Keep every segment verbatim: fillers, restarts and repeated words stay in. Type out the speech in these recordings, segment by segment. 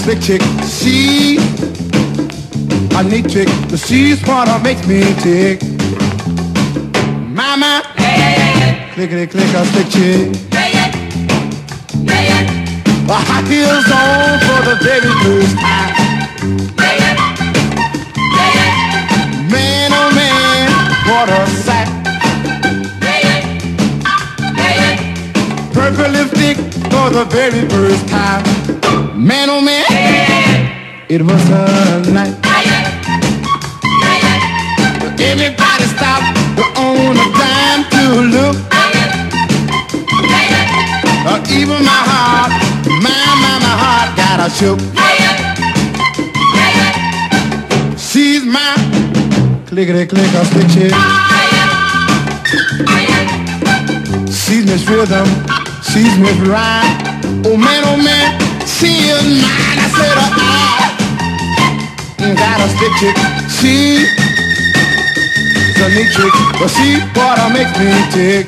slick chick. She a neat chick, but she's what makes me tick. Mama, yeah, yeah, yeah, yeah. Clickety click, a slick chick. Yeah, yeah. Yeah, yeah. The hot heels on for the very first time. Yeah, yeah. Yeah, yeah. Man, oh man, what a sight. Yeah, yeah. Yeah, yeah. Purple lipstick for the very first time. Man, oh man, yeah, yeah, yeah. It was a night. Yeah, yeah. Yeah, yeah. Everybody stopped on a dime to look. Yeah, yeah. Uh, even my heart, my, my, my heart got a shook. Yeah, yeah. Yeah, yeah. She's my clickety click a slick chick. Yeah, yeah. Yeah, yeah. She's Miss Rhythm, she's Miss Rhyme. Oh man, oh man, she is mine. I said, uh, uh, got a slick chick. She's a neat chick, but she what makes me tick.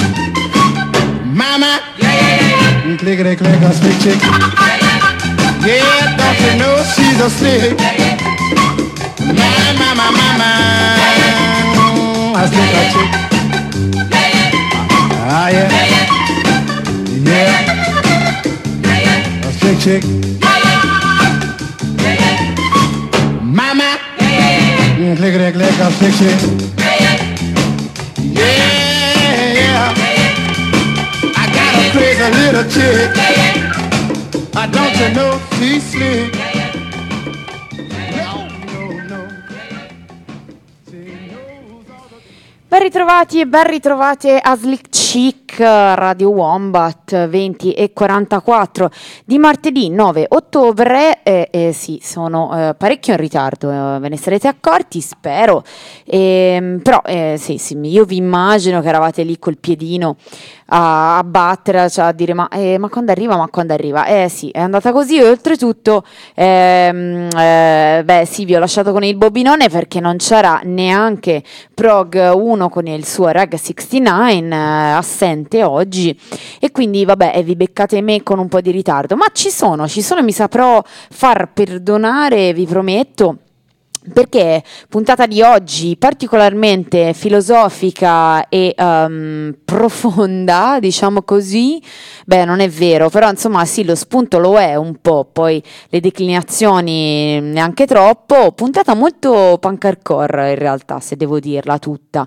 Mama, yeah, yeah, yeah, yeah. Clickety click a slick chick. Yeah, yeah. Yeah, don't you know she's a slick. Yeah, yeah. My, my, my, my, my, a slick a chick. Yeah, yeah. Ah, yeah. Yeah, yeah. Yeah, yeah. A slick chick. Yeah, yeah. Yeah, yeah. Mama, yeah, yeah, yeah. Clickety click a slick chick. Yeah, yeah. I got a crazy little chick. I don't you know she's slick. No, no, no. Ben ritrovati e ben ritrovate a Slick Chick Radio Wombat venti e quarantaquattro di martedì nove ottobre. Eh, eh, sì, sono eh, parecchio in ritardo, eh, ve ne sarete accorti, spero. Eh, però eh, sì, sì, io vi immagino che eravate lì col piedino a, a battere, cioè a dire ma, eh, ma quando arriva, ma quando arriva? Eh sì, è andata così e oltretutto, ehm, eh, beh sì, vi ho lasciato con il bobinone perché non c'era neanche Prog uno con il suo Reg sessantanove, eh, assente oggi, e quindi vabbè, eh, vi beccate me con un po' di ritardo, ma ci sono, ci sono, mi saprò far perdonare, vi prometto. Perché puntata di oggi particolarmente filosofica e um, profonda, diciamo così. Beh, non è vero, però insomma sì, lo spunto lo è un po', poi le declinazioni neanche troppo. Puntata molto punk hardcore in realtà, se devo dirla tutta.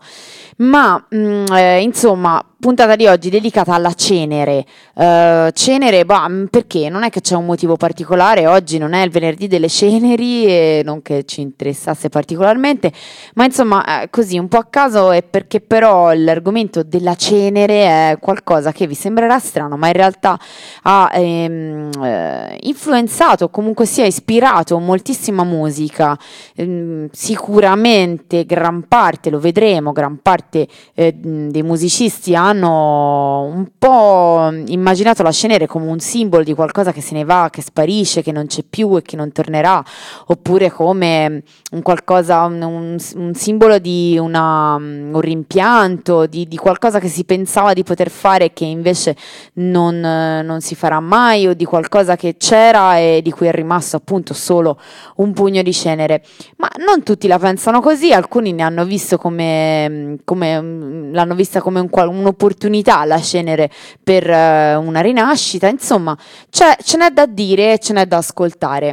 Ma mh, eh, insomma, puntata di oggi dedicata alla cenere. Uh, cenere, bah, perché? Non è che c'è un motivo particolare, oggi non è il venerdì delle ceneri e non che ci interessasse particolarmente, ma insomma eh, così un po' a caso, è perché però l'argomento della cenere è qualcosa che vi sembrerà strano, ma in realtà ha ehm, eh, influenzato, comunque sia ispirato moltissima musica. Ehm, sicuramente gran parte, lo vedremo, gran parte eh, dei musicisti hanno un po' immaginato la cenere come un simbolo di qualcosa che se ne va, che sparisce, che non c'è più e che non tornerà, oppure come un qualcosa, un, un, un simbolo di una, un rimpianto, di, di qualcosa che si pensava di poter fare e che invece non, non si farà mai, o di qualcosa che c'era e di cui è rimasto appunto solo un pugno di cenere. Ma non tutti la pensano così, alcuni ne hanno visto come, come l'hanno vista come un, un'opportunità la cenere per uh, una rinascita, insomma c'è, ce n'è da dire e ce n'è da ascoltare.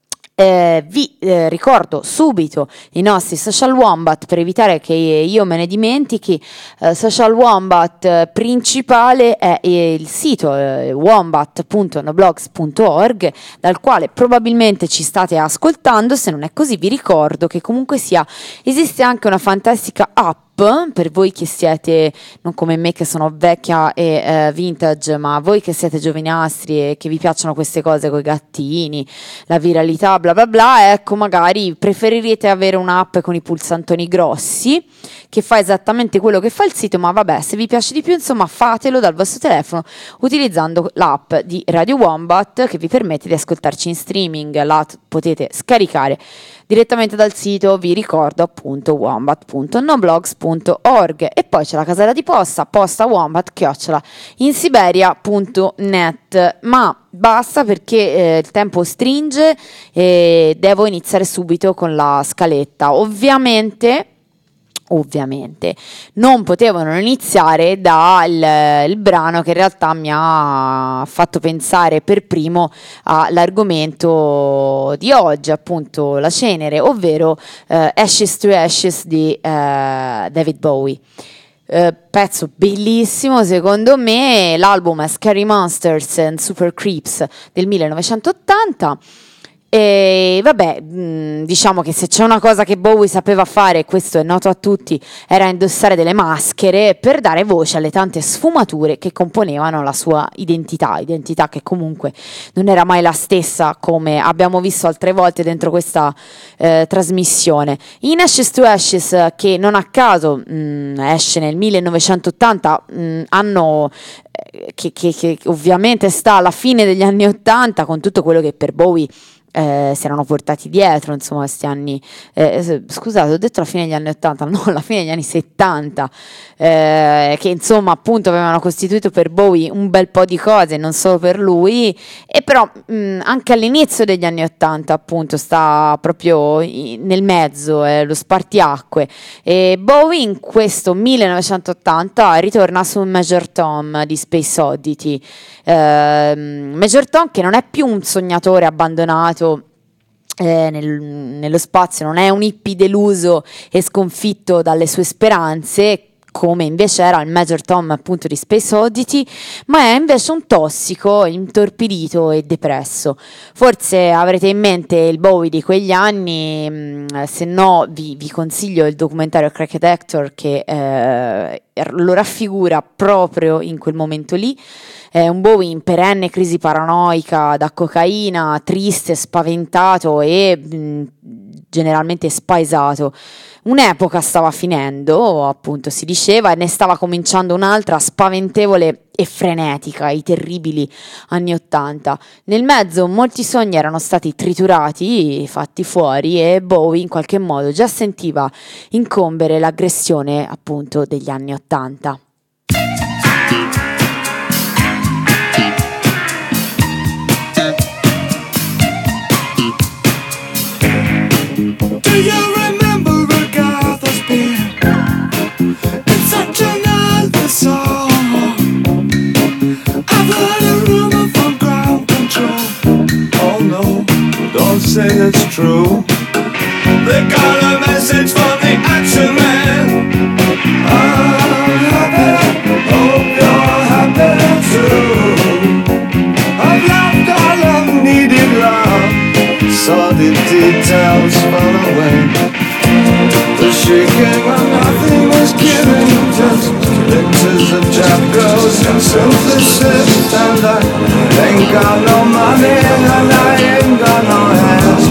Eh, vi eh, ricordo subito i nostri social wombat per evitare che io me ne dimentichi. eh, social wombat eh, principale è eh, il sito eh, wombat punto noblogs punto org, dal quale probabilmente ci state ascoltando. Se non è così vi ricordo che comunque sia esiste anche una fantastica app per voi che siete, non come me che sono vecchia e eh, vintage, ma voi che siete giovinastri e che vi piacciono queste cose con i gattini, la viralità, bla bla bla, ecco, magari preferirete avere un'app con i pulsantoni grossi che fa esattamente quello che fa il sito, ma vabbè, se vi piace di più, insomma, fatelo dal vostro telefono utilizzando l'app di Radio Wombat che vi permette di ascoltarci in streaming. La t- potete scaricare direttamente dal sito, vi ricordo appunto wombat punto noblogs punto org. punto org, e poi c'è la casella di posta, posta wombat chiocciola insiberia punto net. Ma basta, perché eh, il tempo stringe e devo iniziare subito con la scaletta. Ovviamente Ovviamente non potevano iniziare dal il brano che in realtà mi ha fatto pensare per primo all'argomento di oggi, appunto la cenere, ovvero eh, Ashes to Ashes di eh, David Bowie. Uh, pezzo bellissimo secondo me. L'album è Scary Monsters and Super Creeps del millenovecentottanta. E vabbè, mh, diciamo che se c'è una cosa che Bowie sapeva fare, questo è noto a tutti, era indossare delle maschere per dare voce alle tante sfumature che componevano la sua identità, identità che comunque non era mai la stessa, come abbiamo visto altre volte dentro questa eh, trasmissione. In Ashes to Ashes, che non a caso mh, esce nel millenovecentottanta, mh, anno che, che, che ovviamente sta alla fine degli anni ottanta, con tutto quello che per Bowie Eh, si erano portati dietro, insomma, questi anni, eh, scusate, ho detto la fine degli anni ottanta, no, la fine degli anni settanta, eh, che insomma appunto avevano costituito per Bowie un bel po' di cose, non solo per lui, e però mh, anche all'inizio degli anni ottanta appunto sta proprio nel mezzo, eh, lo spartiacque, e Bowie in questo millenovecentottanta ritorna su Major Tom di Space Oddity. eh, Major Tom, che non è più un sognatore abbandonato Eh, nel, nello spazio, non è un hippie deluso e sconfitto dalle sue speranze, come invece era il Major Tom appunto di Space Oddity, ma è invece un tossico, intorpidito e depresso. Forse avrete in mente il Bowie di quegli anni, mh, se no vi, vi consiglio il documentario Cracked Hector, che eh, lo raffigura proprio in quel momento lì. È un Bowie in perenne crisi paranoica da cocaina, triste, spaventato e mh, generalmente spaesato. Un'epoca stava finendo, appunto si diceva, e ne stava cominciando un'altra spaventevole e frenetica, i terribili anni ottanta. Nel mezzo molti sogni erano stati triturati, fatti fuori, e Bowie in qualche modo già sentiva incombere l'aggressione appunto degli anni ottanta. Do you remember Agatha's Beer? It's such another song. I've heard a rumor from ground control. Oh no, don't say it's true. They got a message from the Action Man. I'm happy, hope you're happy too. I've loved all I've needed love, saw the details fall away. The shaking when nothing was given, just pictures of chap girls and synthesis. And I ain't got no money and I ain't got no hands,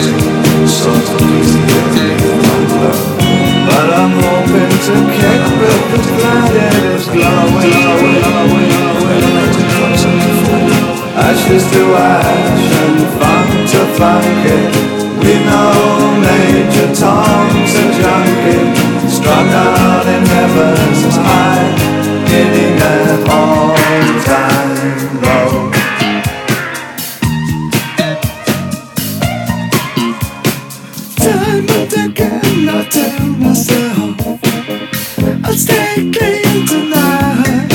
but I'm hoping to kick with the planet is glowing, glowing, glowing, glowing. Ashes to ash and funk to funky. We know Major Tom's a junkie, strung out in heaven's high, hitting an all-time low. Time and again I tell myself I'll stay clean tonight,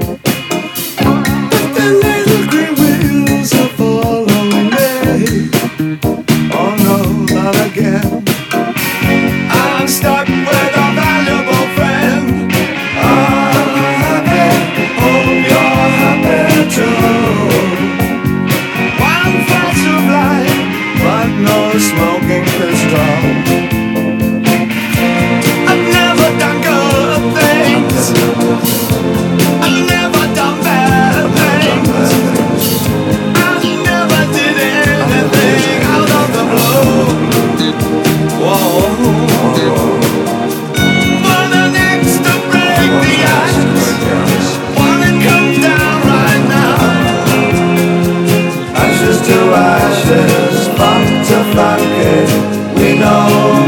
but the little green wheels are following me. Oh no, not again. I'm stuck with a valuable friend. I'm happy, hope you're happy too. One flash of light, but no smoking pistol. I've never done good things, I've never done bad things, I never did anything out of the blue. Whoa. Wanna next to break the ice, wanna come down right now. Ashes to ashes, funk to funky. We know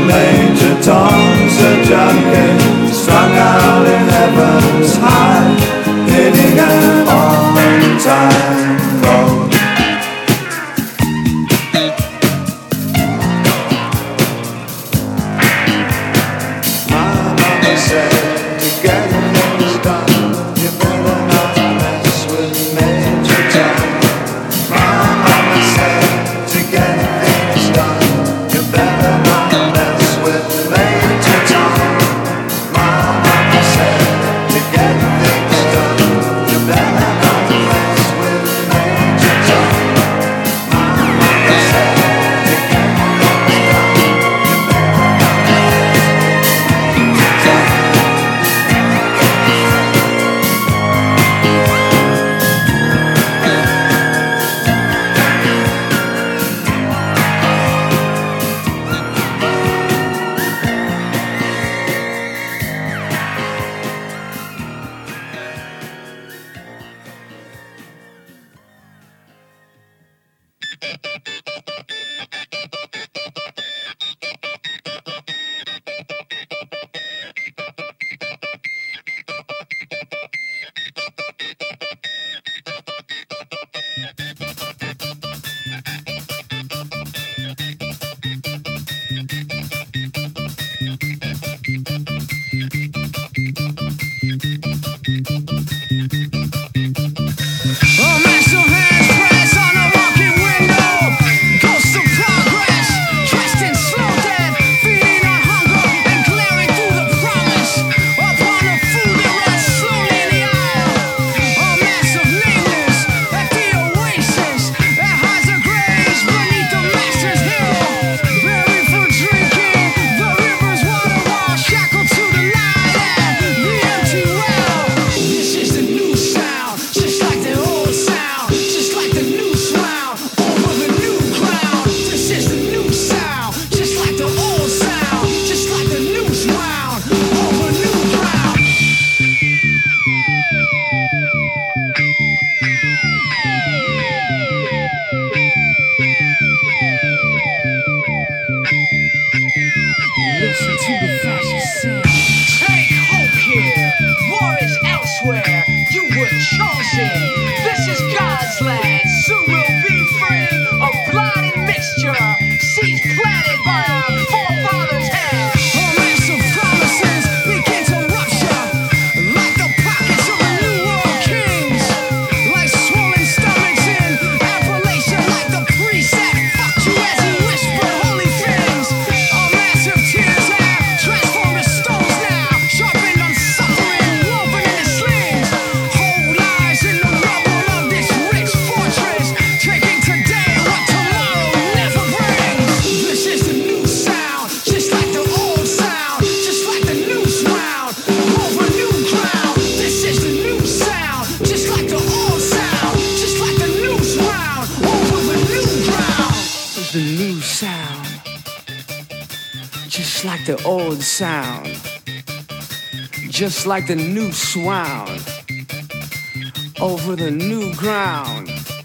just like the old sound, just like the new swound over the new ground.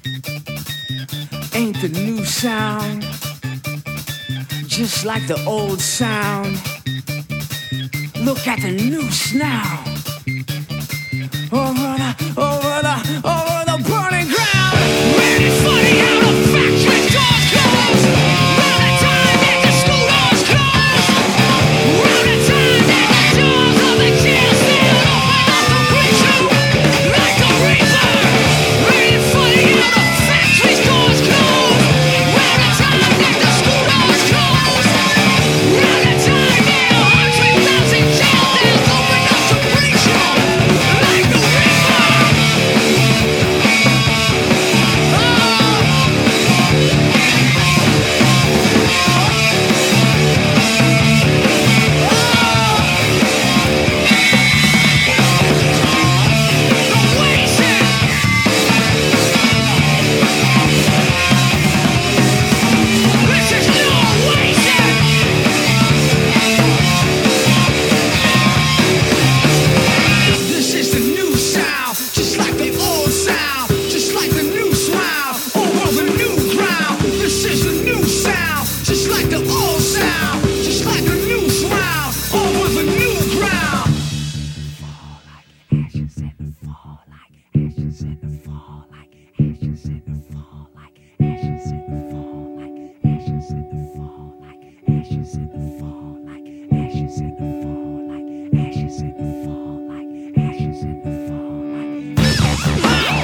Ain't the new sound just like the old sound? Look at the noose now, over the, over the, over the burning ground. Man, it's funny how the factory doors close. Round the time that the school doors close. Round the time that the doors of the jail cell open up to greet you like a reaper. Man, it's funny how the factory doors close. Round the time that the school doors close. Round the time that a hundred thousand jail cells open up to greet you like a reaper. This is the new sound, just like the old sound, just like the new sound over the new ground. This is the new sound, just like the old sound, just like the new sound over the new ground. Fall like ashes and fall like ashes and fall like ashes and fall like ashes and fall like ashes and fall like ashes and fall like ashes and fall like ashes and fall like ashes and fall like.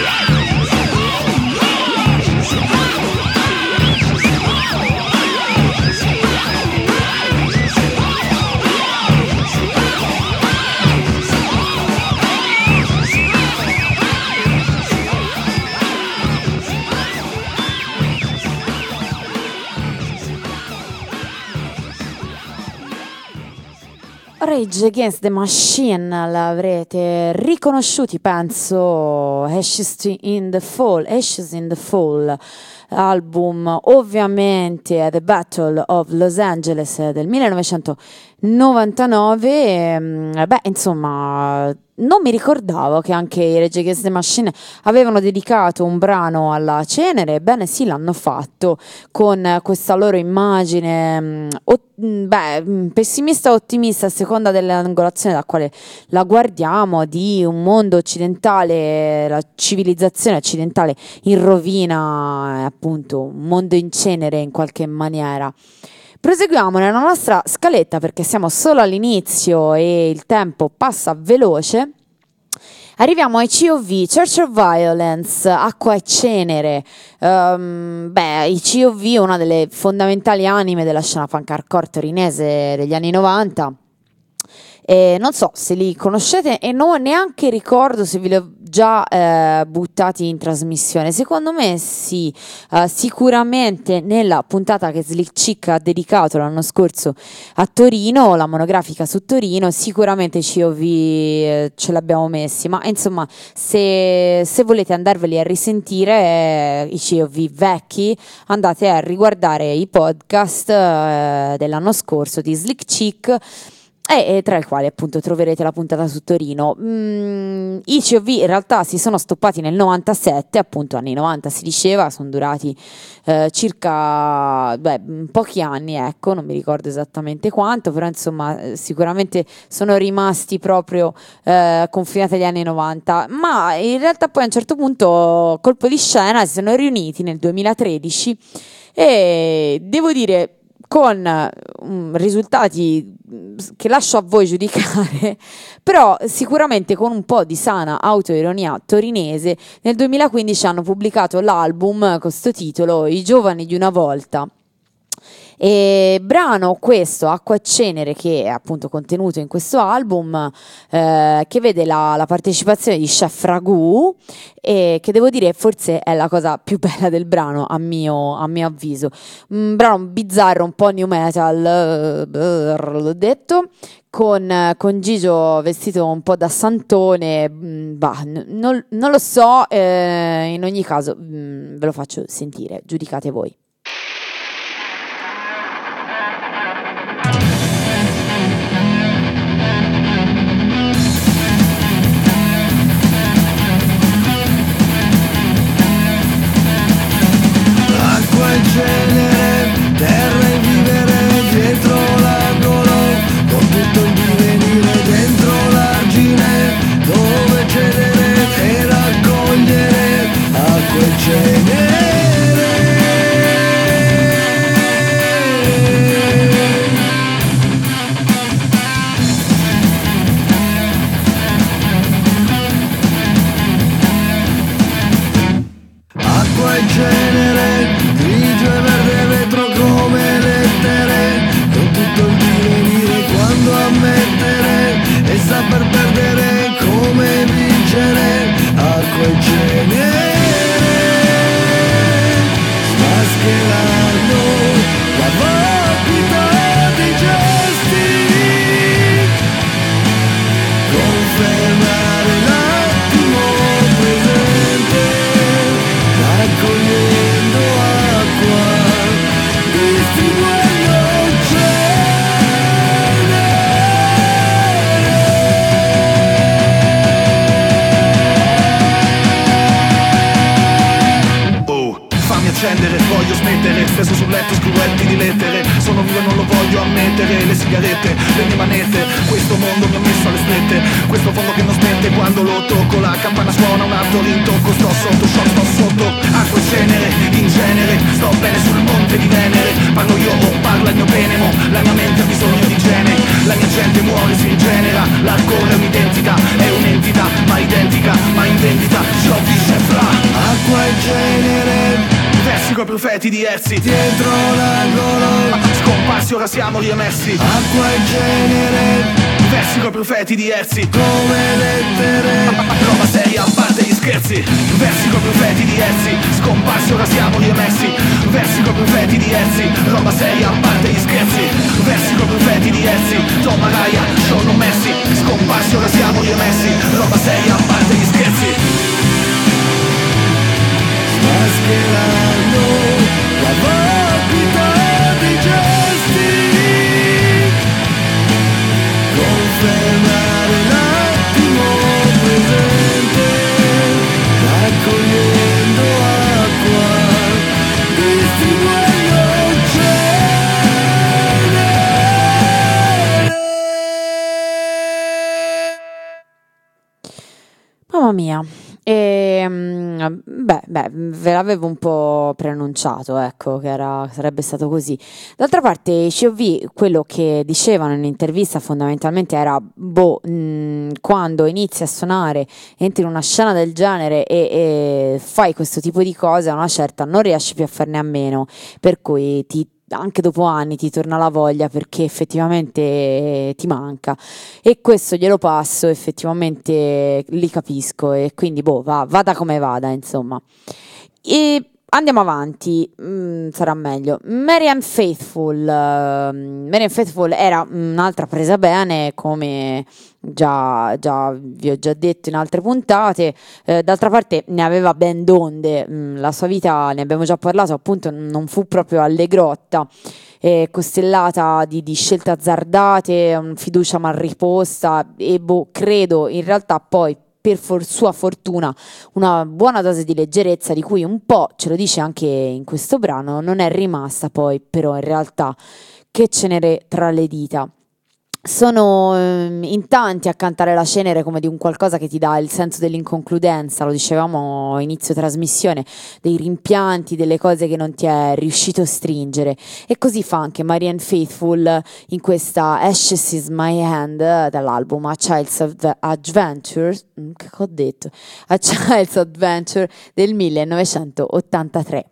Rage Against the Machine l'avrete riconosciuti, penso. Ashes in the Fall, Ashes in the Fall, album ovviamente The Battle of Los Angeles del millenovecentonovantanove. Ehm, beh, insomma, non mi ricordavo che anche i Rage Against the Machine avevano dedicato un brano alla Cenere. Ebbene sì, l'hanno fatto con questa loro immagine mh, ot- mh, beh, mh, pessimista o ottimista a seconda dell'angolazione da quale la guardiamo, di un mondo occidentale, la civilizzazione occidentale in rovina, eh, appunto un mondo in cenere in qualche maniera. Proseguiamo nella nostra scaletta perché siamo solo all'inizio e il tempo passa veloce. Arriviamo ai C O V, Church of Violence, Acqua e Cenere. Um, beh, i C O V, una delle fondamentali anime della scena punk hardcore torinese degli anni novanta. E non so se li conoscete e non neanche ricordo se ve li ho già eh, buttati in trasmissione. Secondo me sì, uh, sicuramente nella puntata che Slick Chick ha dedicato l'anno scorso a Torino, la monografica su Torino, sicuramente i C O V eh, ce l'abbiamo messi, ma insomma se, se volete andarveli a risentire eh, i C O V vecchi, andate a riguardare i podcast eh, dell'anno scorso di Slick Chick, E, e tra i quali appunto troverete la puntata su Torino. Mm, I C O V in realtà si sono stoppati nel novantasette, appunto anni novanta si diceva, sono durati eh, circa beh, pochi anni, ecco, non mi ricordo esattamente quanto, però insomma sicuramente sono rimasti proprio eh, confinati agli anni novanta, ma in realtà poi a un certo punto, colpo di scena, si sono riuniti nel duemilatredici e devo dire con um, risultati che lascio a voi giudicare, però sicuramente con un po' di sana autoironia torinese. Nel duemilaquindici hanno pubblicato l'album con questo titolo, I giovani di una volta. E brano questo, Acqua e Cenere, che è appunto contenuto in questo album, eh, che vede la, la partecipazione di Chef Ragù, e che devo dire forse è la cosa più bella del brano a mio, a mio avviso. Un brano bizzarro, un po' new metal, uh, l'ho detto, con, con Gigio vestito un po' da santone, mh, bah, n- non, non lo so, eh, in ogni caso mh, ve lo faccio sentire, giudicate voi. voglio ammettere, le sigarette, le mie manette, questo mondo mi ha messo alle strette, questo fondo che non smette quando lo tocco, la campana suona un altro rintocco, sto sotto, shock, sto sotto, acqua e cenere, in genere, sto bene sul monte di Venere, parlo io o parla il mio penemo, la mia mente ha bisogno di igiene, la mia gente muore, si rigenera, l'alcol è un'identità, è un'entità, ma identica, ma in vendita, sciopisce fra acqua e genere, versi coi profeti di Erzi, dietro l'angolo, scomparsi ora siamo riemersi, acqua e genere, versi coi profeti di Erzi, come lettere, roba seria a parte gli scherzi, versi coi profeti di Erzi, scomparsi ora siamo riemersi, versi coi profeti di Erzi, roba seria a parte gli scherzi, versi coi profeti di Erzi, Tom Araya, Sean Messi, scomparsi ora siamo riemessi, roba seria a parte gli scherzi. Mascherando la vacuità dei gesti, confermare l'attimo presente, raccogliendo acqua, distribuendo cenere. Mamma mia. E, beh, beh, ve l'avevo un po' preannunciato, ecco, che era, sarebbe stato così. D'altra parte, i C O V, quello che dicevano in un'intervista fondamentalmente era, boh, mh, quando inizi a suonare, entri in una scena del genere e, e fai questo tipo di cose, a una certa non riesci più a farne a meno, per cui ti anche dopo anni ti torna la voglia perché effettivamente ti manca, e questo glielo passo, effettivamente li capisco, e quindi boh, va, vada come vada, insomma. E andiamo avanti, mm, sarà meglio. Marianne Faithfull, uh, Marianne Faithfull era un'altra presa bene, come già, già vi ho già detto in altre puntate. Eh, d'altra parte ne aveva ben donde, mm, la sua vita, ne abbiamo già parlato, appunto non fu proprio allegrotta, eh, costellata di, di scelte azzardate, um, fiducia mal riposta e boh, credo in realtà poi, per for- sua fortuna, una buona dose di leggerezza, di cui un po', ce lo dice anche in questo brano, non è rimasta poi, però in realtà che cenere tra le dita. Sono ehm, in tanti a cantare la cenere come di un qualcosa che ti dà il senso dell'inconcludenza, lo dicevamo a inizio trasmissione, dei rimpianti, delle cose che non ti è riuscito a stringere, e così fa anche Marianne Faithfull in questa Ashes is my hand, eh, dall'album A Child's Adventure, che ho detto? A Child's Adventure del millenovecentottantatré.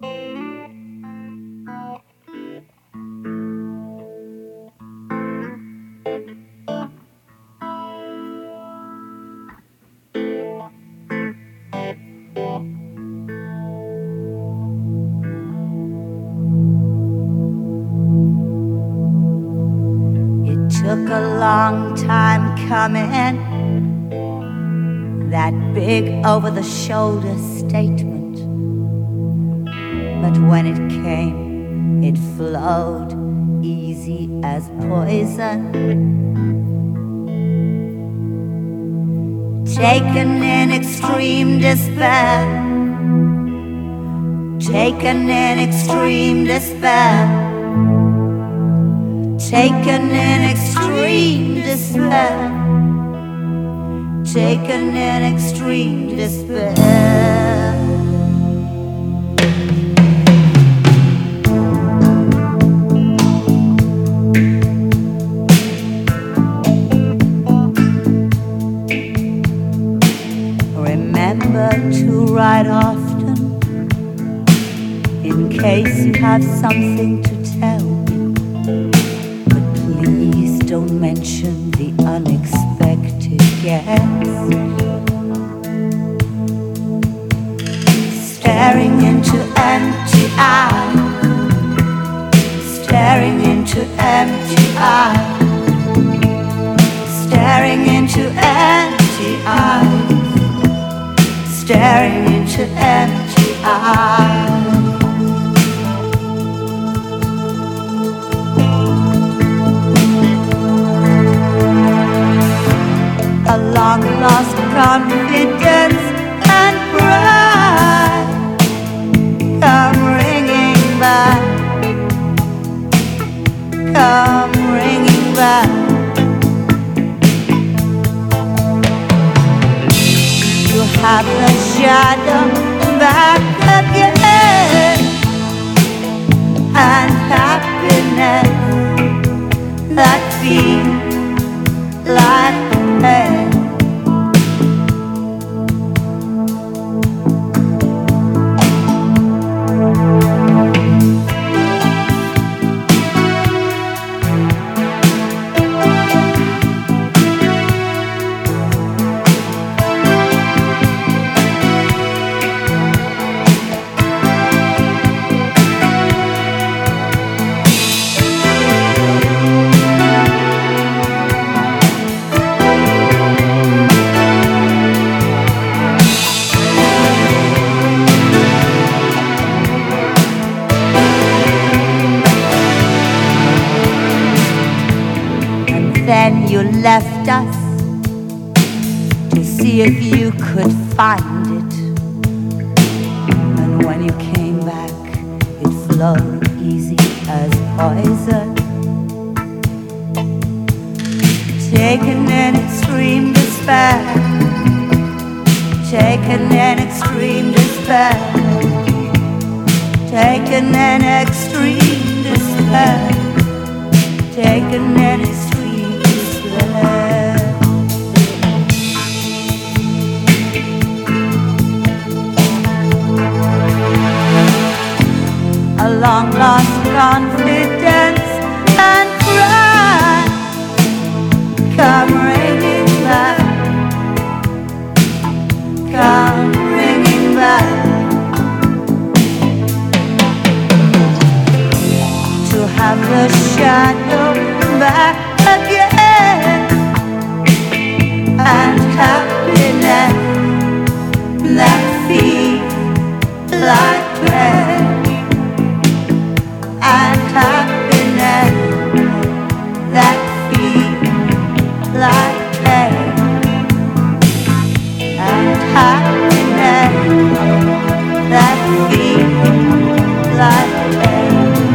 Took a long time coming, that big over-the-shoulder statement. But when it came, it flowed easy as poison. Taken in extreme despair, taken in extreme despair, taken in extreme despair, taken in extreme despair. Remember to write often, in case you have something to tell. Don't mention the unexpected guest. Staring into empty eyes, staring into empty eyes, staring into empty eyes, staring into empty eyes. A long lost confidence and pride come ringing back, come ringing back. You have the shadow back again, and happiness that feels like pain. Then you left us to see if you could find it. And when you came back, it flowed easy as poison. Taken in extreme despair, taken in extreme despair, taken in extreme despair, taken in extreme a long lost confidence and pride come ringing back, come ringing back. To have the shadow back again, and happiness that feels like pain, and happiness that feels like pain, and happiness that feels like pain.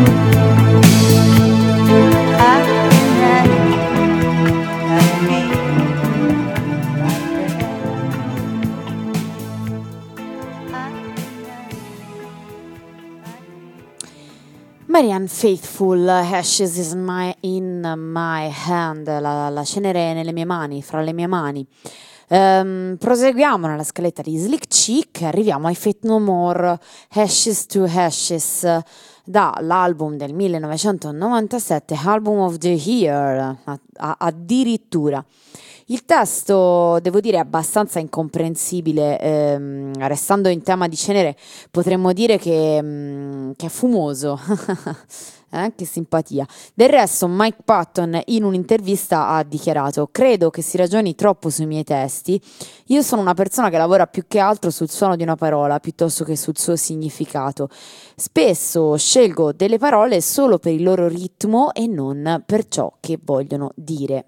Marianne Faithfull, Ashes is my, in my hand, la, la cenere nelle mie mani, fra le mie mani. Um, proseguiamo nella scaletta di Slick Chick, arriviamo ai Faith No More, Ashes to Ashes, dall'album del millenovecentonovantasette, Album of the Year, a, a, addirittura. Il testo, devo dire, è abbastanza incomprensibile, ehm, restando in tema di cenere potremmo dire che, mm, che è fumoso, eh, che simpatia. Del resto Mike Patton in un'intervista ha dichiarato: credo che si ragioni troppo sui miei testi, io sono una persona che lavora più che altro sul suono di una parola piuttosto che sul suo significato, spesso scelgo delle parole solo per il loro ritmo e non per ciò che vogliono dire.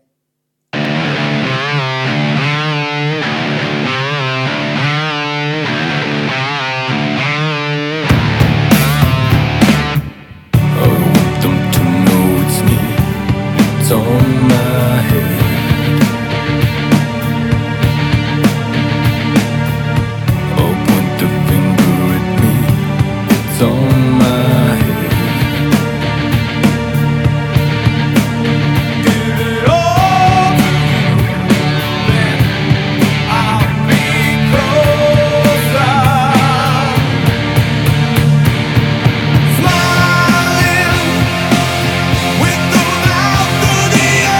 It's on my head. Oh, point the finger at me. It's on my head. Give it all to you, then I'll be closer. Smiling with the mouth of the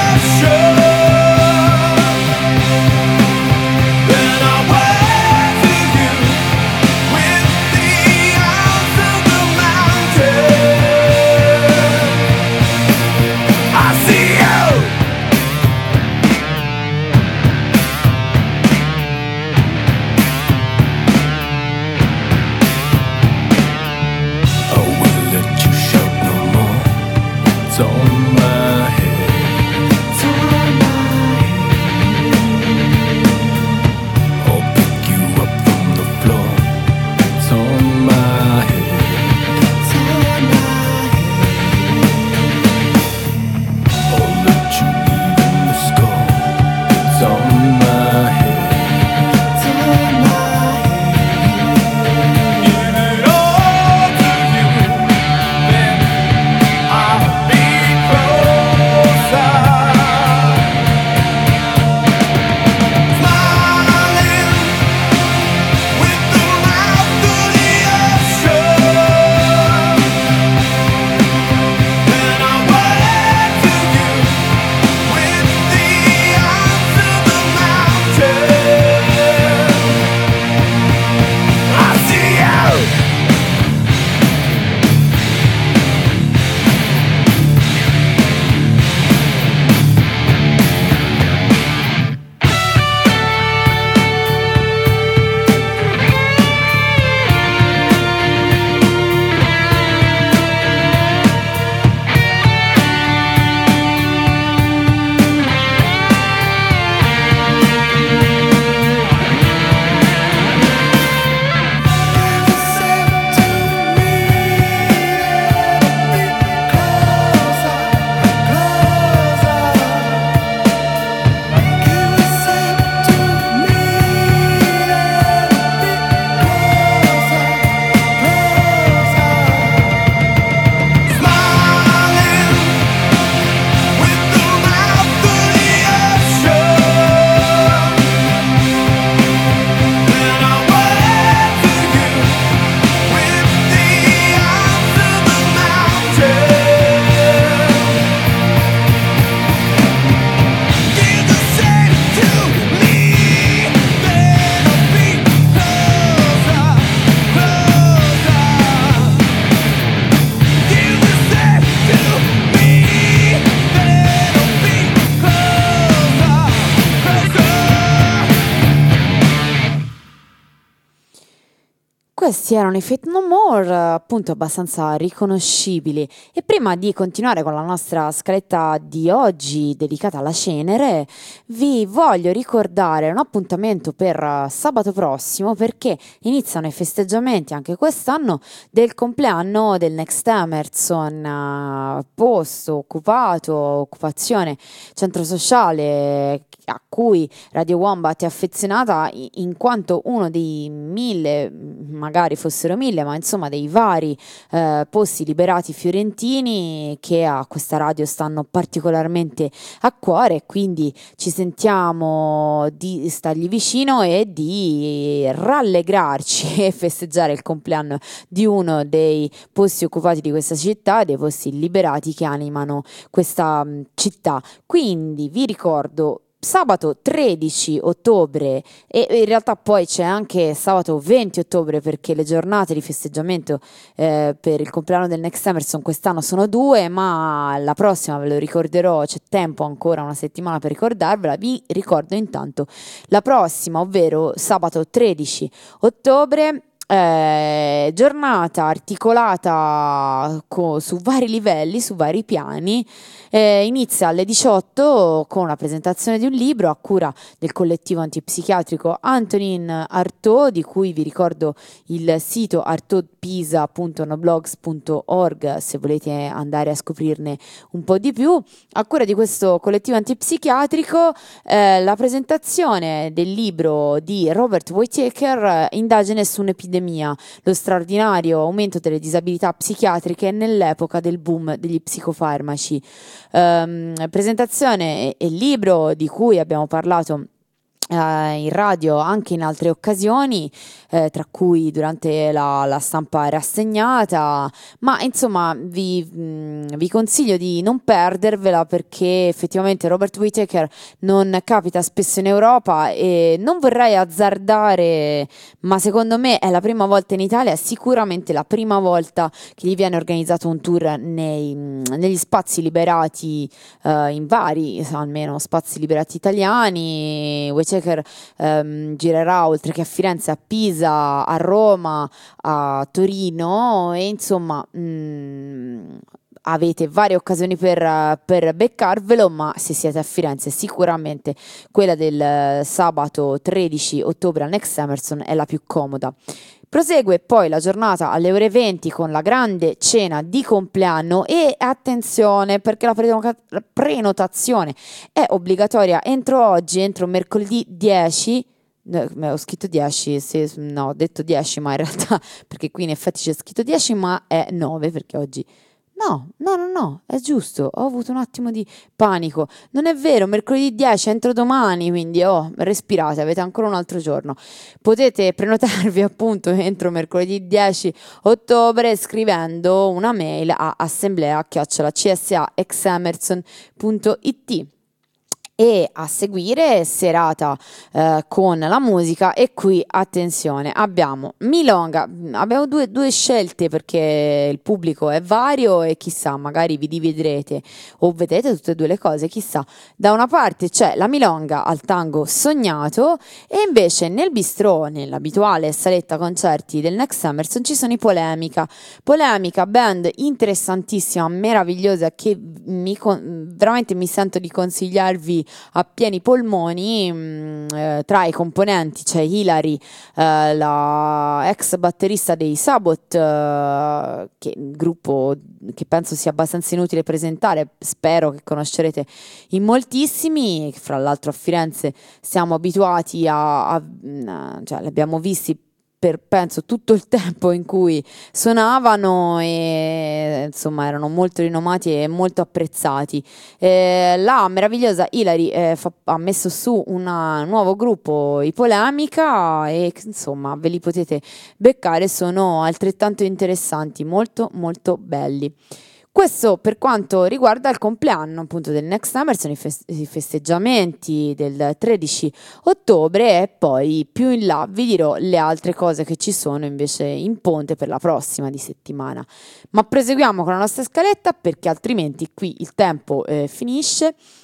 questi erano i Faith No More, appunto abbastanza riconoscibili. E prima di continuare con la nostra scaletta di oggi dedicata alla cenere, vi voglio ricordare un appuntamento per sabato prossimo, perché iniziano i festeggiamenti anche quest'anno del compleanno del Next Emerson, posto occupato, occupazione centro sociale a cui Radio Wombat è affezionata in quanto uno dei mille, magari fossero mille, ma insomma dei vari eh, posti liberati fiorentini che a questa radio stanno particolarmente a cuore, quindi ci sentiamo di stargli vicino e di rallegrarci e festeggiare il compleanno di uno dei posti occupati di questa città, dei posti liberati che animano questa mh, città. Quindi vi ricordo sabato tredici ottobre e in realtà poi c'è anche sabato venti ottobre, perché le giornate di festeggiamento eh, per il compleanno del Next Emerson quest'anno sono due, ma la prossima ve lo ricorderò, c'è tempo ancora, una settimana per ricordarvela. Vi ricordo intanto la prossima, ovvero sabato tredici ottobre. Eh, giornata articolata co- su vari livelli, su vari piani. Eh, inizia alle diciotto con la presentazione di un libro a cura del collettivo antipsichiatrico Antonin Artaud, di cui vi ricordo il sito artaudpisa punto noblogs punto org se volete andare a scoprirne un po' di più. A cura di questo collettivo antipsichiatrico eh, la presentazione del libro di Robert Whittaker, Indagine su un'epidemia, lo straordinario aumento delle disabilità psichiatriche nell'epoca del boom degli psicofarmaci. Um, presentazione e, e libro di cui abbiamo parlato Uh, in radio anche in altre occasioni, eh, tra cui durante la, la stampa rassegnata, ma insomma vi, mh, vi consiglio di non perdervela, perché effettivamente Robert Whittaker non capita spesso in Europa e non vorrei azzardare, ma secondo me è la prima volta in Italia, è sicuramente la prima volta che gli viene organizzato un tour nei, negli spazi liberati, uh, in vari almeno spazi liberati italiani. Whittaker Um, girerà oltre che a Firenze, a Pisa, a Roma, a Torino e insomma mh, avete varie occasioni per, per beccarvelo, ma se siete a Firenze sicuramente quella del sabato tredici ottobre al Next Emerson è la più comoda. Prosegue poi la giornata alle ore venti con la grande cena di compleanno e attenzione, perché la pre- prenotazione è obbligatoria entro oggi, entro mercoledì dieci. No, ho scritto dieci, se, no, ho detto dieci, ma in realtà, perché qui in effetti c'è scritto dieci, ma è nove, perché oggi no, no, no, no, è giusto, ho avuto un attimo di panico, non è vero, mercoledì dieci, entro domani, quindi oh, respirate, avete ancora un altro giorno. Potete prenotarvi appunto entro mercoledì dieci ottobre scrivendo una mail a assemblea chiocciola c s a ex emerson punto i t. E a seguire serata eh, con la musica, e qui attenzione, abbiamo milonga, abbiamo due, due scelte perché il pubblico è vario e chissà, magari vi dividerete o vedete tutte e due le cose, chissà. Da una parte c'è la milonga al tango sognato e invece nel bistrò, nell'abituale saletta concerti del Next Emerson, ci sono i Polemica. Polemica, band interessantissima, meravigliosa, che mi, veramente mi sento di consigliarvi a pieni polmoni. mh, eh, tra i componenti c'è Hilary, eh, la ex batterista dei Sabbath, eh, che è un gruppo che penso sia abbastanza inutile presentare, spero che conoscerete in moltissimi, fra l'altro a Firenze siamo abituati a, a, a cioè li abbiamo visti per penso tutto il tempo in cui suonavano e insomma erano molto rinomati e molto apprezzati. Eh, la meravigliosa Hilary eh, fa, ha messo su un nuovo gruppo, i Polemica, e insomma ve li potete beccare, sono altrettanto interessanti, molto molto belli. Questo per quanto riguarda il compleanno appunto del Next Emerson, i, fest- i festeggiamenti del tredici ottobre, e poi più in là vi dirò le altre cose che ci sono invece in ponte per la prossima di settimana. Ma proseguiamo con la nostra scaletta, perché altrimenti qui il tempo eh, finisce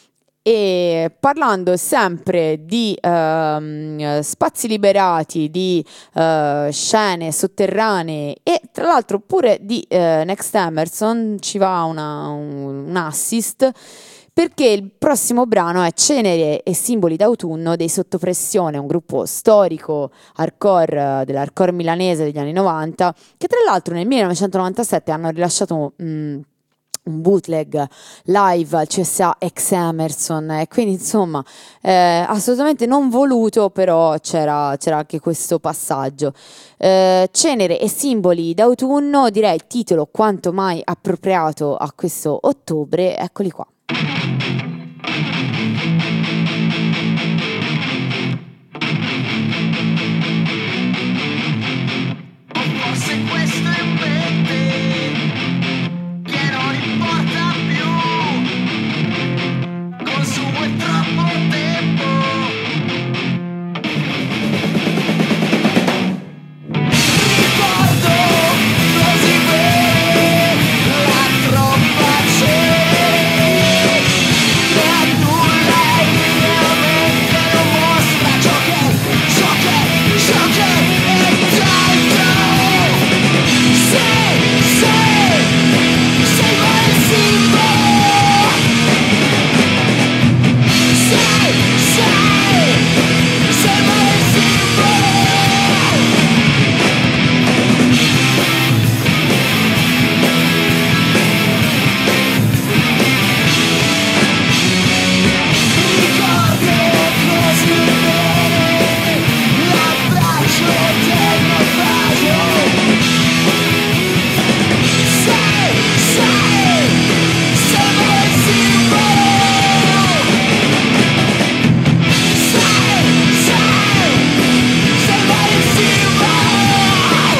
E parlando sempre di ehm, spazi liberati, di eh, scene sotterranee e tra l'altro pure di eh, Next Emerson, ci va una, un, un assist perché il prossimo brano è Cenere e simboli d'autunno dei Sottopressione, un gruppo storico hardcore eh, dell'hardcore milanese degli anni novanta, che tra l'altro nel millenovecentonovantasette hanno rilasciato mh, un bootleg live al C S A ex Emerson, e quindi insomma eh, assolutamente non voluto, però c'era, c'era anche questo passaggio. eh, Cenere e simboli d'autunno, direi il titolo quanto mai appropriato a questo ottobre, eccoli qua. Forse questo è un mente che non importa più, consumo è troppo tempo. Ricordo così bene la troppa cenere che annulla il mio mente, non mostra ciò che, ciò che, ciò che è tanto. Sei, sei, sei mai il simbolo. Sei, sei, sei mai il simbolo. Ricordo così bene l'abbraccio del naufragio. Sei, sei, sei mai il simbolo. Sei, sei, sei mai il simbolo.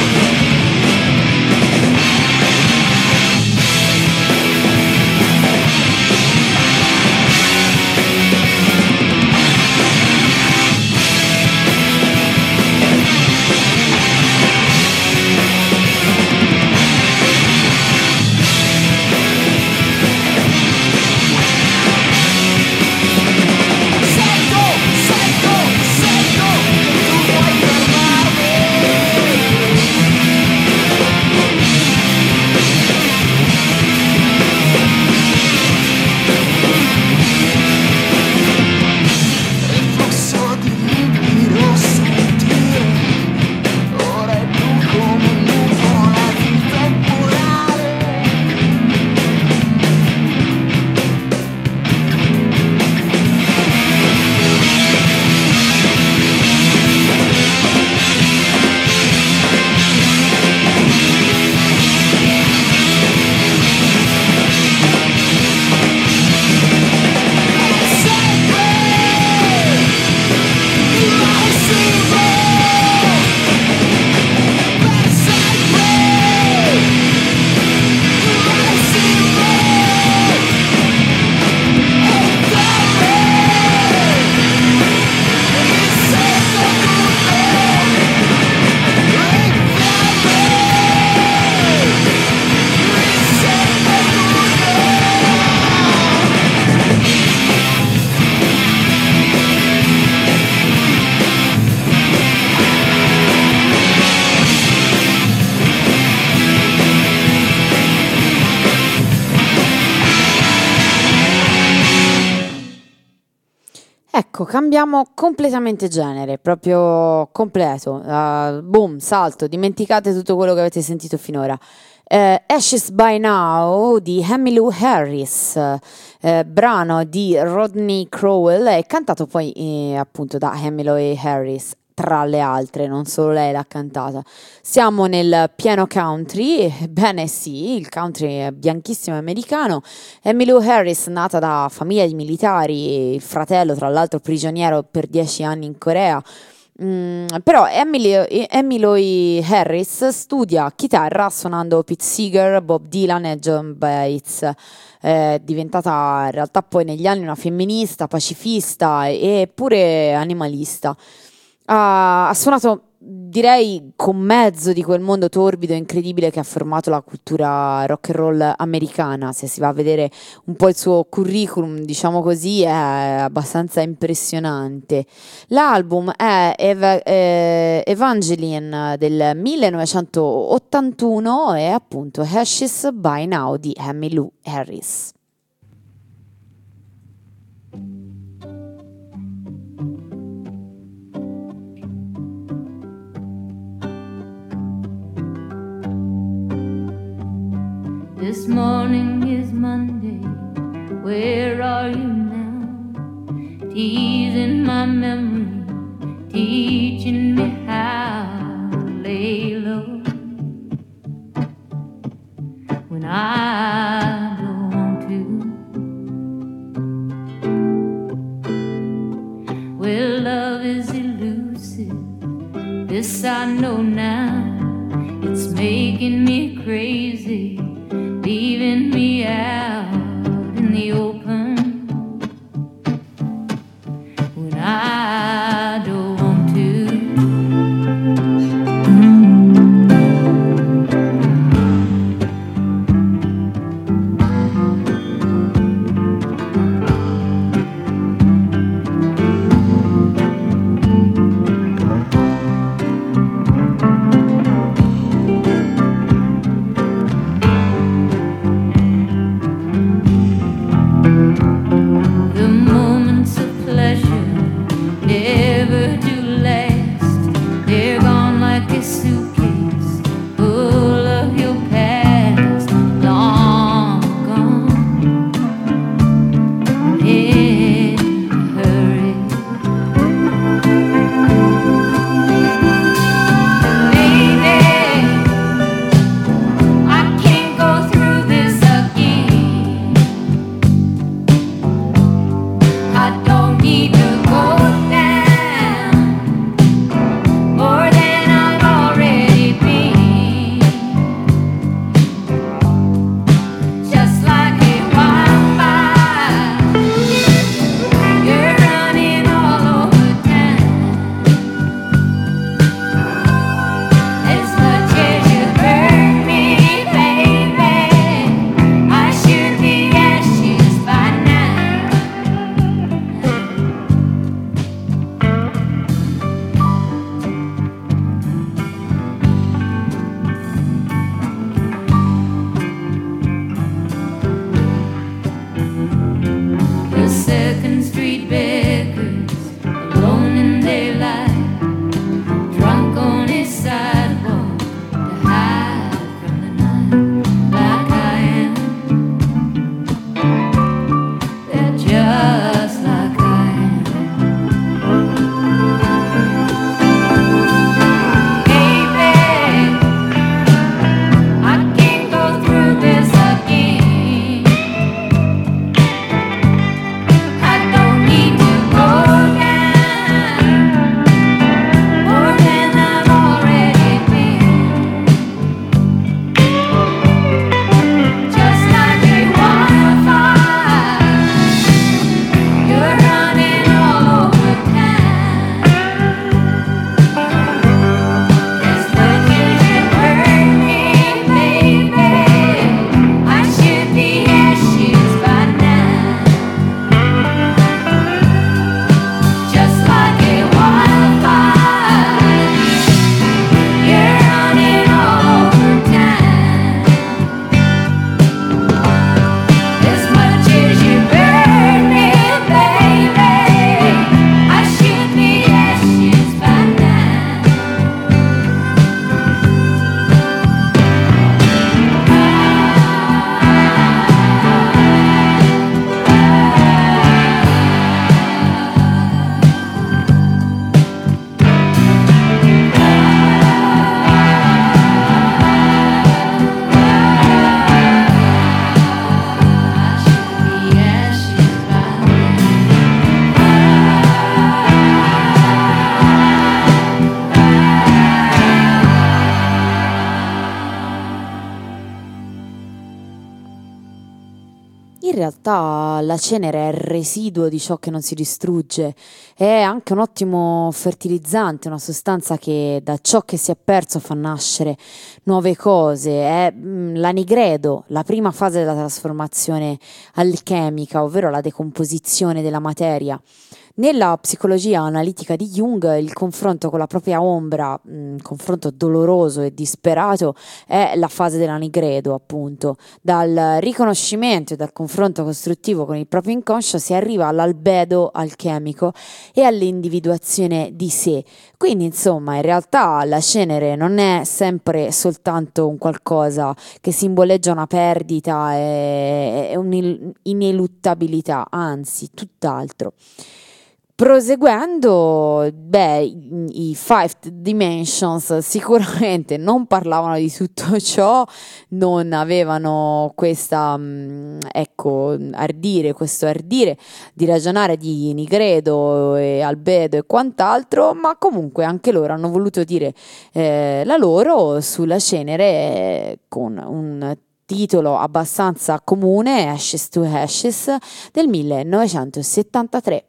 Sento, sento, sento che tu vuoi fermarmi. Il flusso di libero sentire ora è più come nuvola di temporale. Sempre mai il simbolo. Per sempre mai il simbolo. E da me mi sento tutto. E da me mi sento Ecco, cambiamo completamente genere, proprio completo. Uh, boom, salto, dimenticate tutto quello che avete sentito finora. Eh, Ashes by Now di Emmylou Harris, eh, brano di Rodney Crowell e cantato poi eh, appunto da Emmylou Harris, tra le altre, non solo lei l'ha cantata. Siamo nel pieno country, bene sì, il country è bianchissimo americano. Emmylou Harris, nata da famiglia di militari, il fratello tra l'altro prigioniero per dieci anni in Corea. Mm, però Emily, Emmylou Harris studia chitarra suonando Pete Seeger, Bob Dylan e John Bates. È diventata in realtà poi negli anni una femminista, pacifista e pure animalista. Ha, ha suonato direi con mezzo di quel mondo torbido e incredibile che ha formato la cultura rock and roll americana. Se si va a vedere un po' il suo curriculum, diciamo così, è abbastanza impressionante. L'album è Eva- eh, Evangeline del millenovecentottantuno e appunto Ashes by Now di Emmylou Harris. This morning is Monday, where are you now? Teasing my memory, teaching me how to lay low when I don't want to. Well, love is elusive, this I know now. It's making me crazy, leaving me out in the open when I don't want to. in realtà la cenere è il residuo di ciò che non si distrugge, è anche un ottimo fertilizzante, una sostanza che da ciò che si è perso fa nascere nuove cose, è mm, l'anigredo, la prima fase della trasformazione alchemica, ovvero la decomposizione della materia. Nella psicologia analitica di Jung il confronto con la propria ombra, un confronto doloroso e disperato, è la fase dell'anigredo, appunto. Dal riconoscimento e dal confronto costruttivo con il proprio inconscio si arriva all'albedo alchemico e all'individuazione di sé. Quindi, insomma, in realtà la cenere non è sempre soltanto un qualcosa che simboleggia una perdita e, e un'ineluttabilità, anzi, tutt'altro. Proseguendo, beh, i i Five Dimensions sicuramente non parlavano di tutto ciò, non avevano questa, mh, ecco, ardire, questo ardire di ragionare di nigredo e albedo e quant'altro, ma comunque anche loro hanno voluto dire eh, la loro sulla cenere eh, con un titolo abbastanza comune, Ashes to Ashes, del millenovecentosettantatré.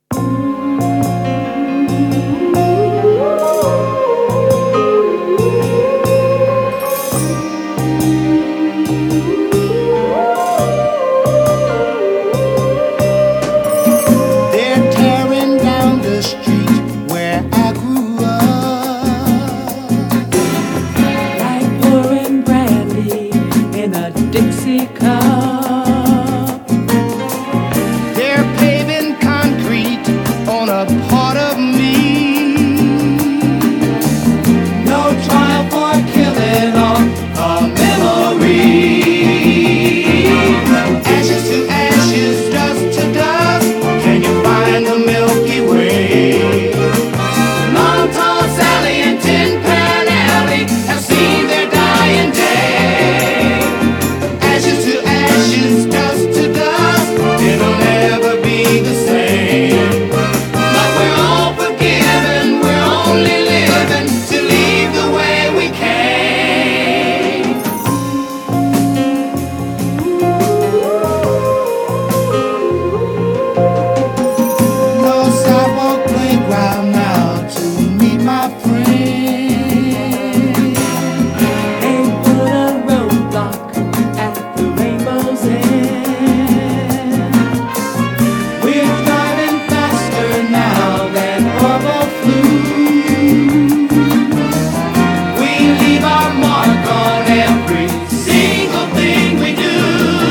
They're tearing down the street where I grew up. Like pouring brandy in a Dixie cup. They're paving concrete on a part of me. No trial for killing off a memory. Ashes to ashes, dust to dust. Can you find the Milky Way? Long Tall Sally and Tin Pan Alley have seen their dying day. Ashes to ashes, dust to dust. It'll never be the same. But we're all forgiven, we're only living to leave the way we came. No sidewalk playground now to meet my friend. Ain't put a roadblock at the rainbow's end. We're driving faster now than Orville flew. We leave our mark on every single thing we do.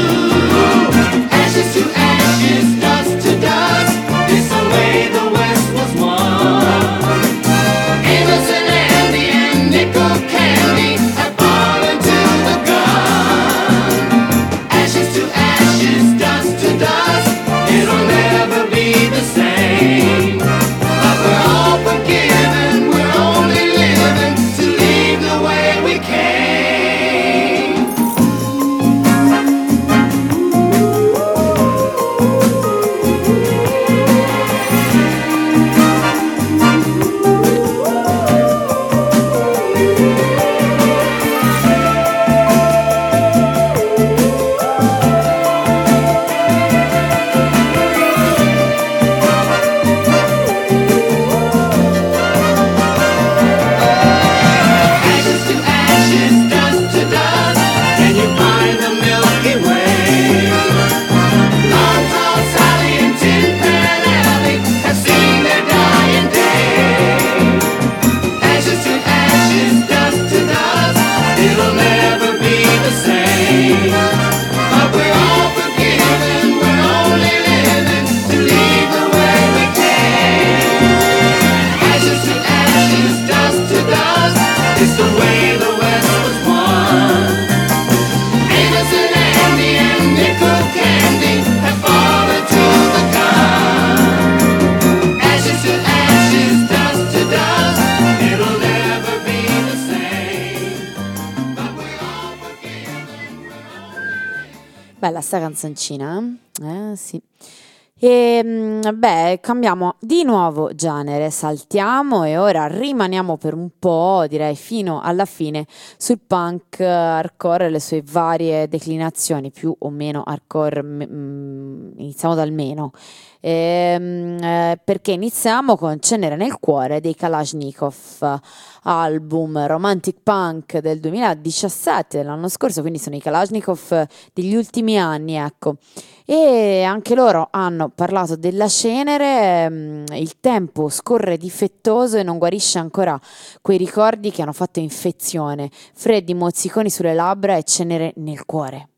Ashes to ashes, dust to dust. It's the way the West was won. Innocent Andy and nickel candy have fallen to the gun. Ashes to ashes, dust to dust. It'll never be the same. But we're all forgiven, we're only living to leave the way we came. Ashes to ashes, dust to dust. Can you find the Milky Way? Long Tall Sally and Tin Pan Alley have seen their dying day. Ashes to ashes, dust to dust. It'll never be the same. But we're all forgiven, we're only living to leave the way we came. Ashes to ashes, dust to dust. It's the way the West was won. Innocent Andy and nickel candy have fallen to the gun. Ashes to ashes, dust to dust. It'll never be the same. But we're all forgiven. Bella sta canzoncina, eh? Eh, sì. E mm, beh, cambiamo di nuovo genere, saltiamo e ora rimaniamo per un po', direi fino alla fine, sul punk hardcore e le sue varie declinazioni, più o meno hardcore. mm, iniziamo dal meno. Ehm, eh, perché iniziamo con Cenere nel cuore dei Kalashnikov, album romantic punk del duemiladiciassette, dell'anno scorso, quindi sono i Kalashnikov degli ultimi anni, ecco. E anche loro hanno parlato della cenere. ehm, il tempo scorre difettoso e non guarisce ancora quei ricordi che hanno fatto infezione, freddi mozziconi sulle labbra e cenere nel cuore.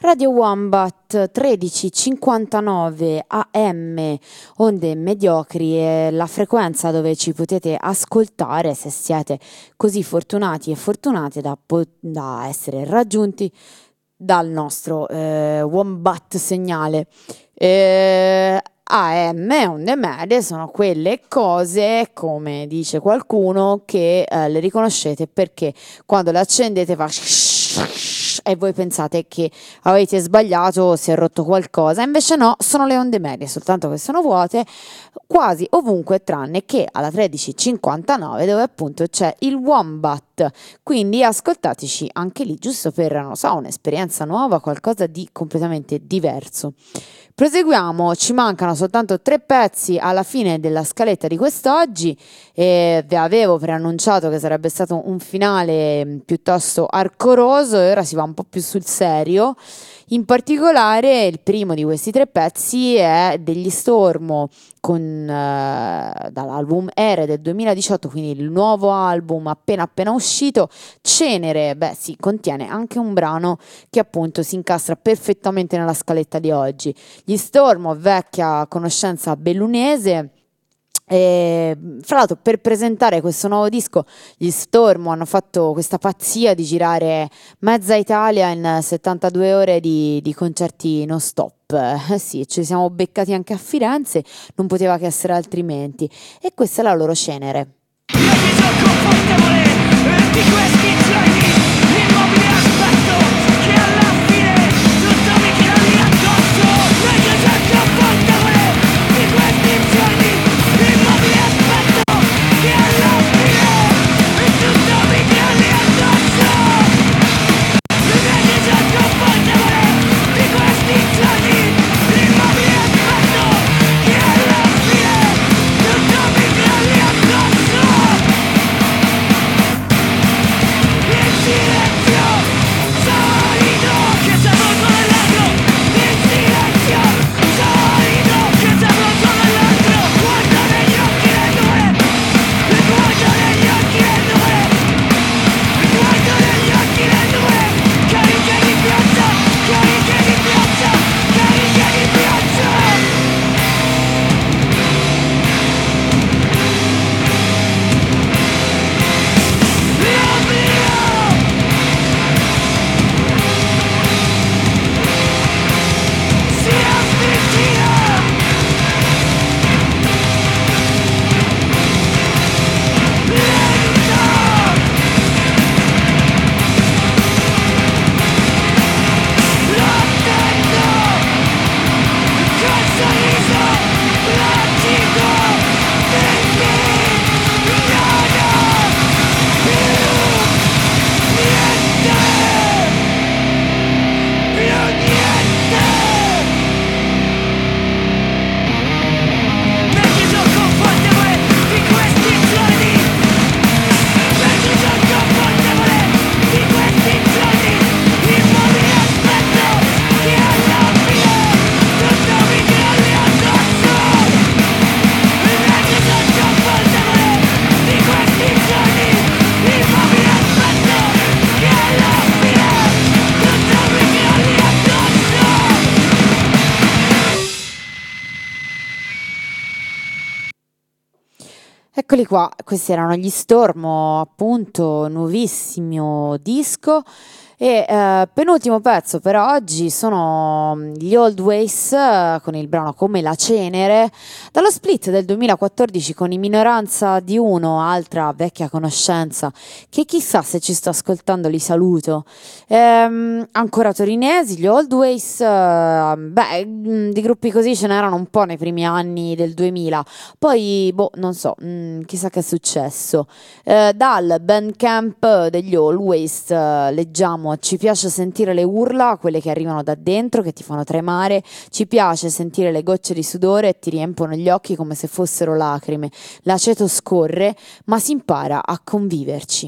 Radio Wombat tredici cinquantanove A M, onde mediocri, è la frequenza dove ci potete ascoltare se siete così fortunati e fortunate da, po- da essere raggiunti dal nostro eh, Wombat segnale. Eh, A M, onde medie, sono quelle cose, come dice qualcuno, che eh, le riconoscete perché quando le accendete fa e voi pensate che avete sbagliato, si è rotto qualcosa, invece no, sono le onde medie, soltanto che sono vuote quasi ovunque, tranne che alla tredici cinquantanove, dove appunto c'è il Wombat. Quindi ascoltateci anche lì, giusto per, non so, un'esperienza nuova, qualcosa di completamente diverso. Proseguiamo, ci mancano soltanto tre pezzi alla fine della scaletta di quest'oggi e vi avevo preannunciato che sarebbe stato un finale piuttosto arcoroso e ora si va un po' più sul serio. In particolare il primo di questi tre pezzi è degli Stormo con, eh, dall'album Ere del duemiladiciotto, quindi il nuovo album appena appena uscito. Cenere, beh sì, contiene anche un brano che appunto si incastra perfettamente nella scaletta di oggi. Gli Stormo, vecchia conoscenza bellunese. E, fra l'altro, per presentare questo nuovo disco gli Stormo hanno fatto questa pazzia di girare mezza Italia in settantadue ore di, di concerti non stop. Eh sì, ci siamo beccati anche a Firenze, non poteva che essere altrimenti, e questa è la loro Cenere. Di questi giorni l'immobile aspetto che alla fine tutto mi crolli addosso. Meglio già confortevole di questi giorni l'immobile aspetto che alla fine tutto mi crolli addosso. Meglio già confortevole di questi giorni l'immobile aspetto che alla fine tutto mi crolli addosso. Silenzio solido che si avvolge nell'altro. Il silenzio solido che si avvolge nell'altro. Guarda negli occhi le due, guarda negli occhi le due, guarda negli occhi le due. Cariche di piazza, cariche di piazza, cariche di piazza. Eccoli qua, questi erano gli Stormo, appunto, nuovissimo disco. E eh, penultimo pezzo per oggi sono gli Old Ways eh, con il brano Come la Cenere, dallo split del duemilaquattordici con i Minoranza di Uno, altra vecchia conoscenza che chissà se ci sto ascoltando, li saluto. Ehm, ancora torinesi, gli Old Ways, eh, beh, di gruppi così ce n'erano un po' nei primi anni del duemila, poi boh, non so, mh, chissà che è successo. Eh, dal Bandcamp degli Old Ways eh, leggiamo: ci piace sentire le urla, quelle che arrivano da dentro, che ti fanno tremare, ci piace sentire le gocce di sudore e ti riempono gli occhi come se fossero lacrime, l'aceto scorre, ma si impara a conviverci.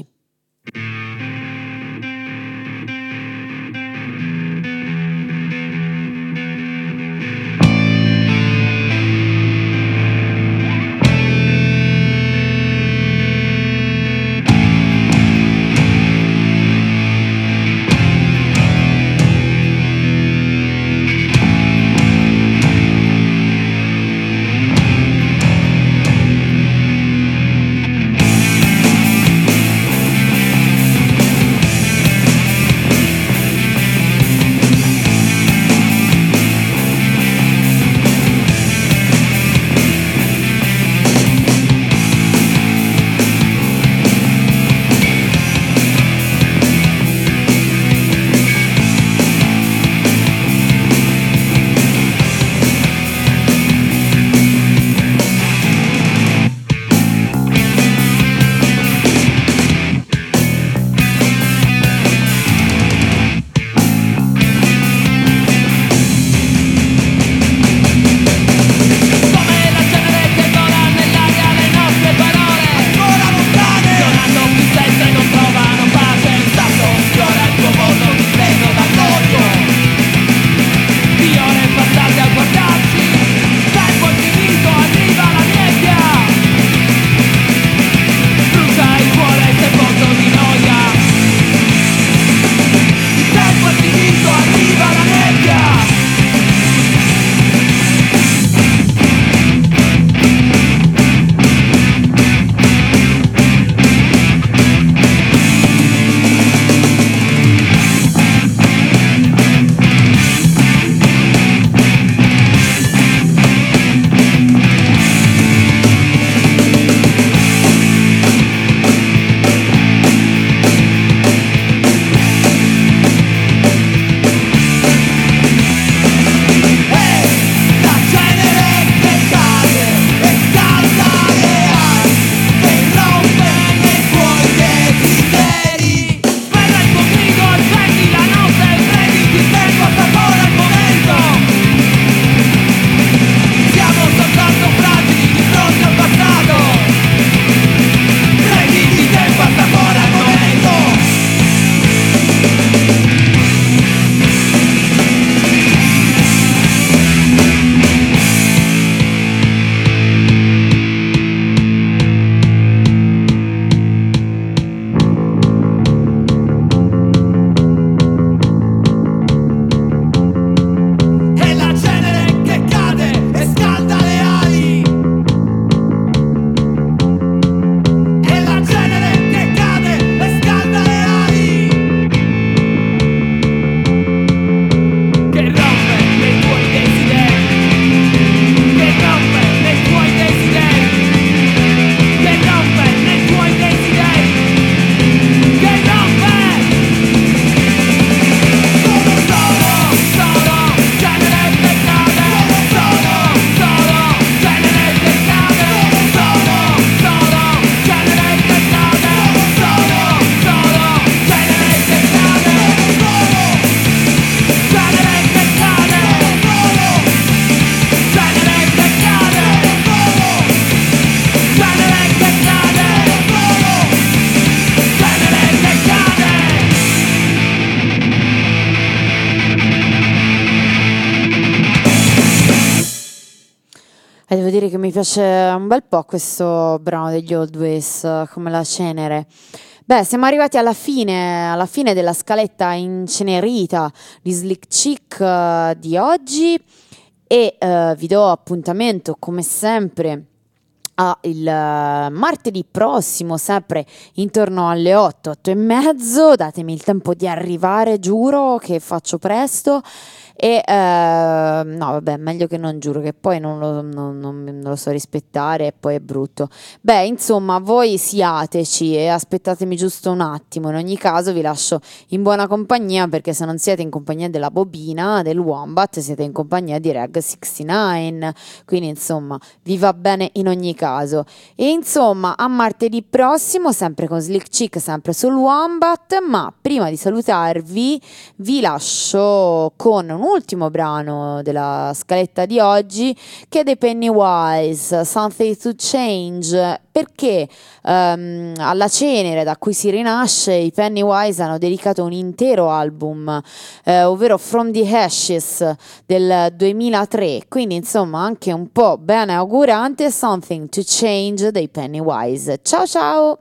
E devo dire che mi piace un bel po' questo brano degli Always, come la cenere. Beh, siamo arrivati alla fine, alla fine della scaletta incenerita di Slick Chick uh, di oggi e uh, vi do appuntamento come sempre a il uh, martedì prossimo, sempre intorno alle otto, otto e mezzo. Datemi il tempo di arrivare, giuro che faccio presto. E uh, no, vabbè, meglio che non giuro, che poi non lo, non, non, non lo so rispettare e poi è brutto. Beh, insomma, voi siateci e aspettatemi giusto un attimo. In ogni caso vi lascio in buona compagnia, perché se non siete in compagnia della bobina, del Wombat, siete in compagnia di Reg sessantanove. Quindi insomma, vi va bene in ogni caso. E insomma, a martedì prossimo, sempre con Slick Chick, sempre sul Wombat. Ma prima di salutarvi, vi lascio con un ultimo brano della scaletta di oggi, che è dei Pennywise, Something to Change, perché um, alla cenere da cui si rinasce i Pennywise hanno dedicato un intero album, eh, ovvero From the Ashes del duemilatré, quindi insomma anche un po' bene augurante. Something to Change dei Pennywise. Ciao ciao!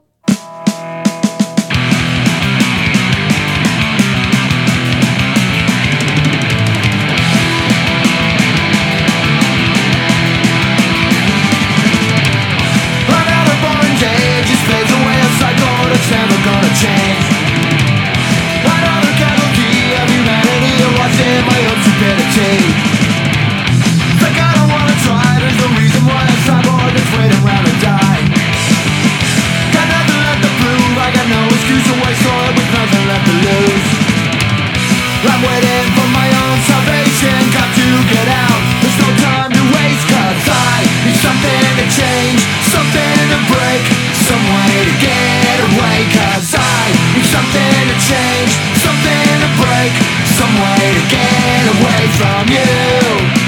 It's never gonna change. Another casualty of humanity, and watching my own stupidity. Like I don't wanna try, there's no reason why a cyborg is waiting around to die. Got nothing left to prove, I got no excuse to waste on with nothing left to lose. I'm waiting for my own salvation, got to get out. There's no time to waste, cause I need something to change, something to break, some way to get away. Cause I need something to change, something to break, some way to get away from you.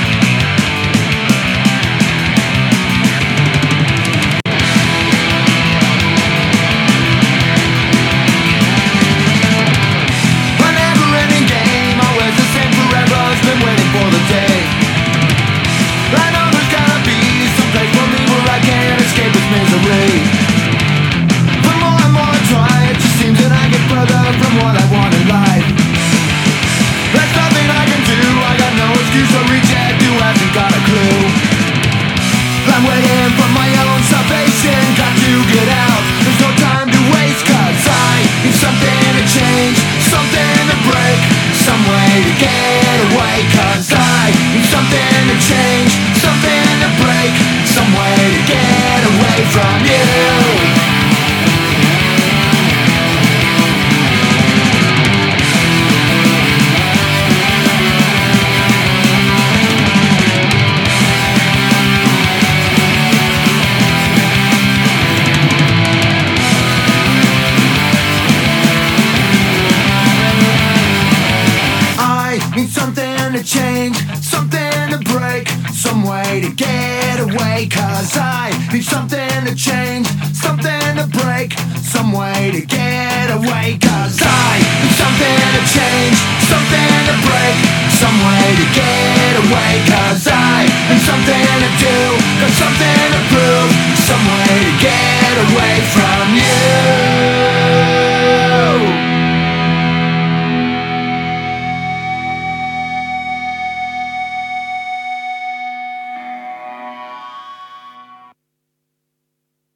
A never-ending game, always the same forever, it's been waiting for the day. I know there's gotta be some place for me where I can escape this misery. It just seems that I get further from what I want in life. There's nothing I can do, I got no excuse to reject who hasn't got a clue. I'm waiting for my own salvation, got to get out. There's no time to waste, cause I need something to change, something to break, some way to get away. Cause I need something to change, something to break, some way to get away from you. Something to change, something to break, some way to get away. Cause I need something to change, something to break, some way to get away. Cause I